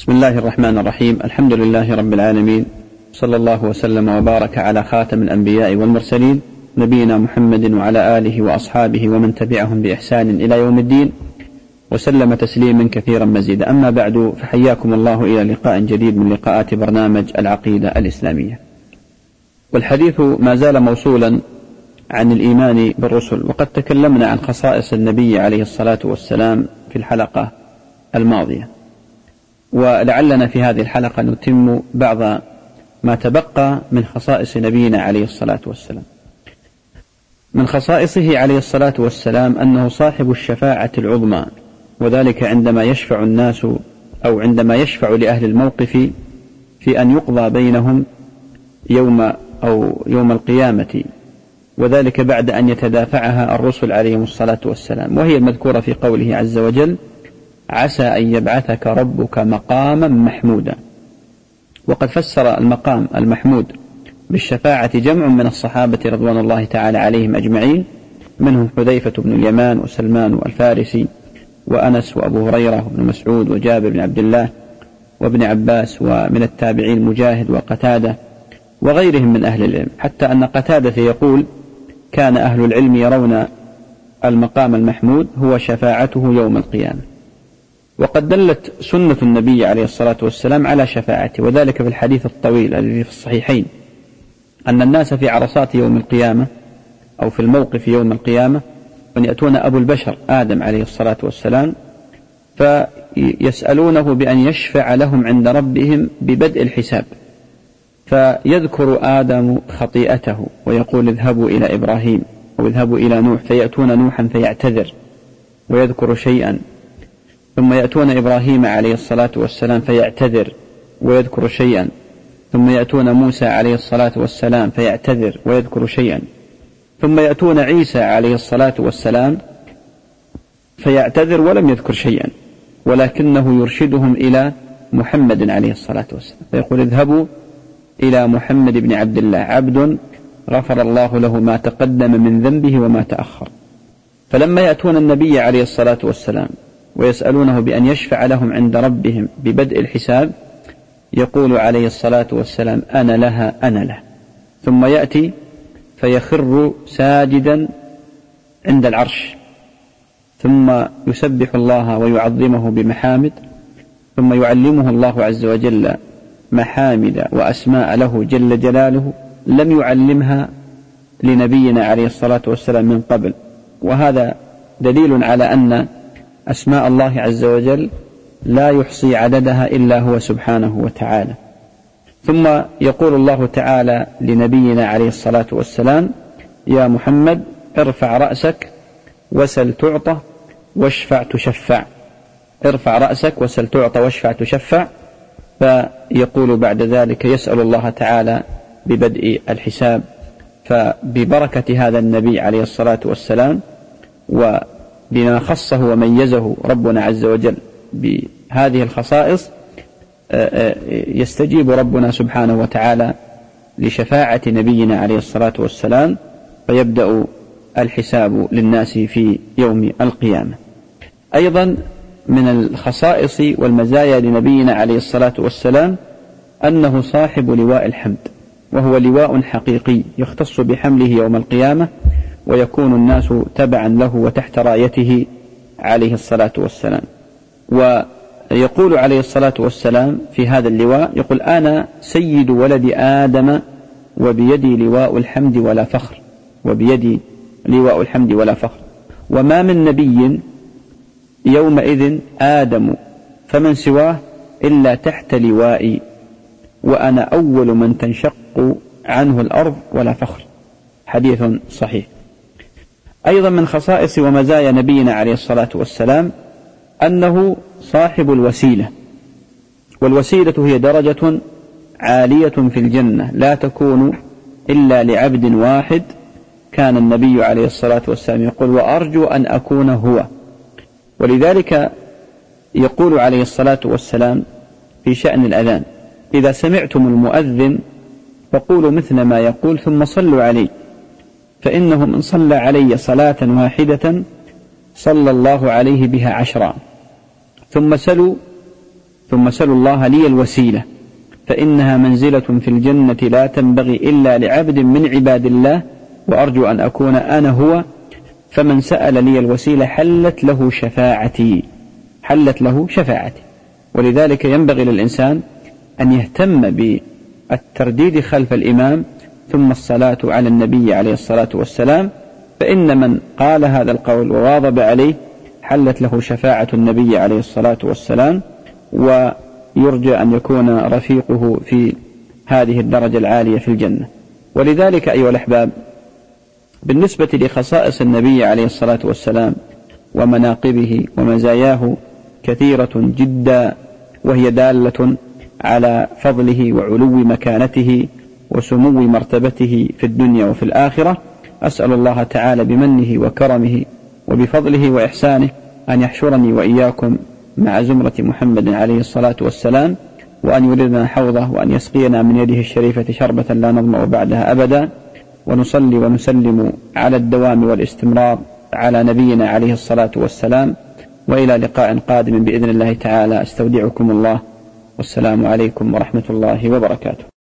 بسم الله الرحمن الرحيم. الحمد لله رب العالمين، صلى الله وسلم وبارك على خاتم الأنبياء والمرسلين نبينا محمد وعلى آله وأصحابه ومن تبعهم بإحسان إلى يوم الدين، وسلم تسليما كثيرا مزيدا. أما بعد، فحياكم الله إلى لقاء جديد من لقاءات برنامج العقيدة الإسلامية، والحديث ما زال موصولا عن الإيمان بالرسل، وقد تكلمنا عن خصائص النبي عليه الصلاة والسلام في الحلقة الماضية، ولعلنا في هذه الحلقة نتم بعض ما تبقى من خصائص نبينا عليه الصلاة والسلام. من خصائصه عليه الصلاة والسلام أنه صاحب الشفاعة العظمى، وذلك عندما يشفع الناس أو عندما يشفع لأهل الموقف في أن يقضى بينهم يوم القيامة، وذلك بعد أن يتدافعها الرسل عليهم الصلاة والسلام، وهي المذكورة في قوله عز وجل: عسى أن يبعثك ربك مقاما محمودا. وقد فسر المقام المحمود بالشفاعة جمع من الصحابة رضوان الله تعالى عليهم أجمعين، منهم حذيفة بن اليمان وسلمان الفارسي وأنس وأبو هريرة وابن مسعود وجابر بن عبد الله وابن عباس، ومن التابعين مجاهد وقتادة وغيرهم من أهل العلم، حتى أن قتادة يقول: كان أهل العلم يرون المقام المحمود هو شفاعته يوم القيامة. وقد دلت سنة النبي عليه الصلاة والسلام على شفاعته، وذلك في الحديث الطويل الذي في الصحيحين أن الناس في عرصات يوم القيامة أو في الموقف يوم القيامة أن يأتون أبو البشر آدم عليه الصلاة والسلام فيسألونه بأن يشفع لهم عند ربهم ببدء الحساب، فيذكر آدم خطيئته ويقول: اذهبوا إلى إبراهيم أو اذهبوا إلى نوح، فيأتون نوحا فيعتذر ويذكر شيئا، ثم يأتون إبراهيم عليه الصلاة والسلام فيعتذر ويذكر شيئا، ثم يأتون موسى عليه الصلاة والسلام فيعتذر ويذكر شيئا، ثم يأتون عيسى عليه الصلاة والسلام فيعتذر ولم يذكر شيئا، ولكنه يرشدهم إلى محمد عليه الصلاة والسلام، فيقول: اذهبوا إلى محمد بن عبد الله، عبد غفر الله له ما تقدم من ذنبه وما تأخر. فلما يأتون النبي عليه الصلاة والسلام ويسألونه بأن يشفع لهم عند ربهم ببدء الحساب، يقول عليه الصلاة والسلام: أنا لها أنا له، ثم يأتي فيخر ساجدا عند العرش، ثم يسبح الله ويعظمه بمحامد، ثم يعلمه الله عز وجل محامد وأسماء له جل جلاله لم يعلمها لنبينا عليه الصلاة والسلام من قبل، وهذا دليل على أن أسماء الله عز وجل لا يحصي عددها إلا هو سبحانه وتعالى. ثم يقول الله تعالى لنبينا عليه الصلاة والسلام: يا محمد ارفع رأسك وسل تعطى واشفع تشفع. ارفع رأسك وسل تعطى واشفع تشفع. فيقول بعد ذلك يسأل الله تعالى ببدء الحساب، فببركة هذا النبي عليه الصلاة والسلام وبما خصه وميزه ربنا عز وجل بهذه الخصائص يستجيب ربنا سبحانه وتعالى لشفاعة نبينا عليه الصلاة والسلام، فيبدأ الحساب للناس في يوم القيامة. أيضا من الخصائص والمزايا لنبينا عليه الصلاة والسلام أنه صاحب لواء الحمد، وهو لواء حقيقي يختص بحمله يوم القيامة، ويكون الناس تبعا له وتحت رايته عليه الصلاة والسلام. ويقول عليه الصلاة والسلام في هذا اللواء: يقول: أنا سيد ولد آدم وبيدي لواء الحمد ولا فخر، وبيدي لواء الحمد ولا فخر، وما من نبي يومئذ آدم فمن سواه إلا تحت لوائي، وأنا أول من تنشق عنه الأرض ولا فخر. حديث صحيح. أيضا من خصائص ومزايا نبينا عليه الصلاة والسلام أنه صاحب الوسيلة، والوسيلة هي درجة عالية في الجنة لا تكون إلا لعبد واحد. كان النبي عليه الصلاة والسلام يقول: وأرجو أن أكون هو. ولذلك يقول عليه الصلاة والسلام في شأن الأذان: إذا سمعتم المؤذن فقولوا مثل ما يقول ثم صلوا عليه، فإنه من صلى علي صلاة واحدة صلى الله عليه بها 10. ثم ثم سلوا الله لي الوسيلة فإنها منزلة في الجنة لا تنبغي إلا لعبد من عباد الله وأرجو أن أكون أنا هو، فمن سأل لي الوسيلة حلت له شفاعتي. ولذلك ينبغي للإنسان أن يهتم بالترديد خلف الإمام ثم الصلاة على النبي عليه الصلاة والسلام، فإن من قال هذا القول وواظب عليه حلت له شفاعة النبي عليه الصلاة والسلام، ويرجى أن يكون رفيقه في هذه الدرجة العالية في الجنة. ولذلك أيها الأحباب، بالنسبة لخصائص النبي عليه الصلاة والسلام ومناقبه ومزاياه كثيرة جدا، وهي دالة على فضله وعلو مكانته وسمو مرتبته في الدنيا وفي الآخرة. أسأل الله تعالى بمنه وكرمه وبفضله وإحسانه أن يحشرني وإياكم مع زمرة محمد عليه الصلاة والسلام، وأن يردنا حوضه، وأن يسقينا من يده الشريفة شربة لا نظمأ بعدها أبدا، ونصلي ونسلم على الدوام والاستمرار على نبينا عليه الصلاة والسلام. وإلى لقاء قادم بإذن الله تعالى، أستودعكم الله، والسلام عليكم ورحمة الله وبركاته.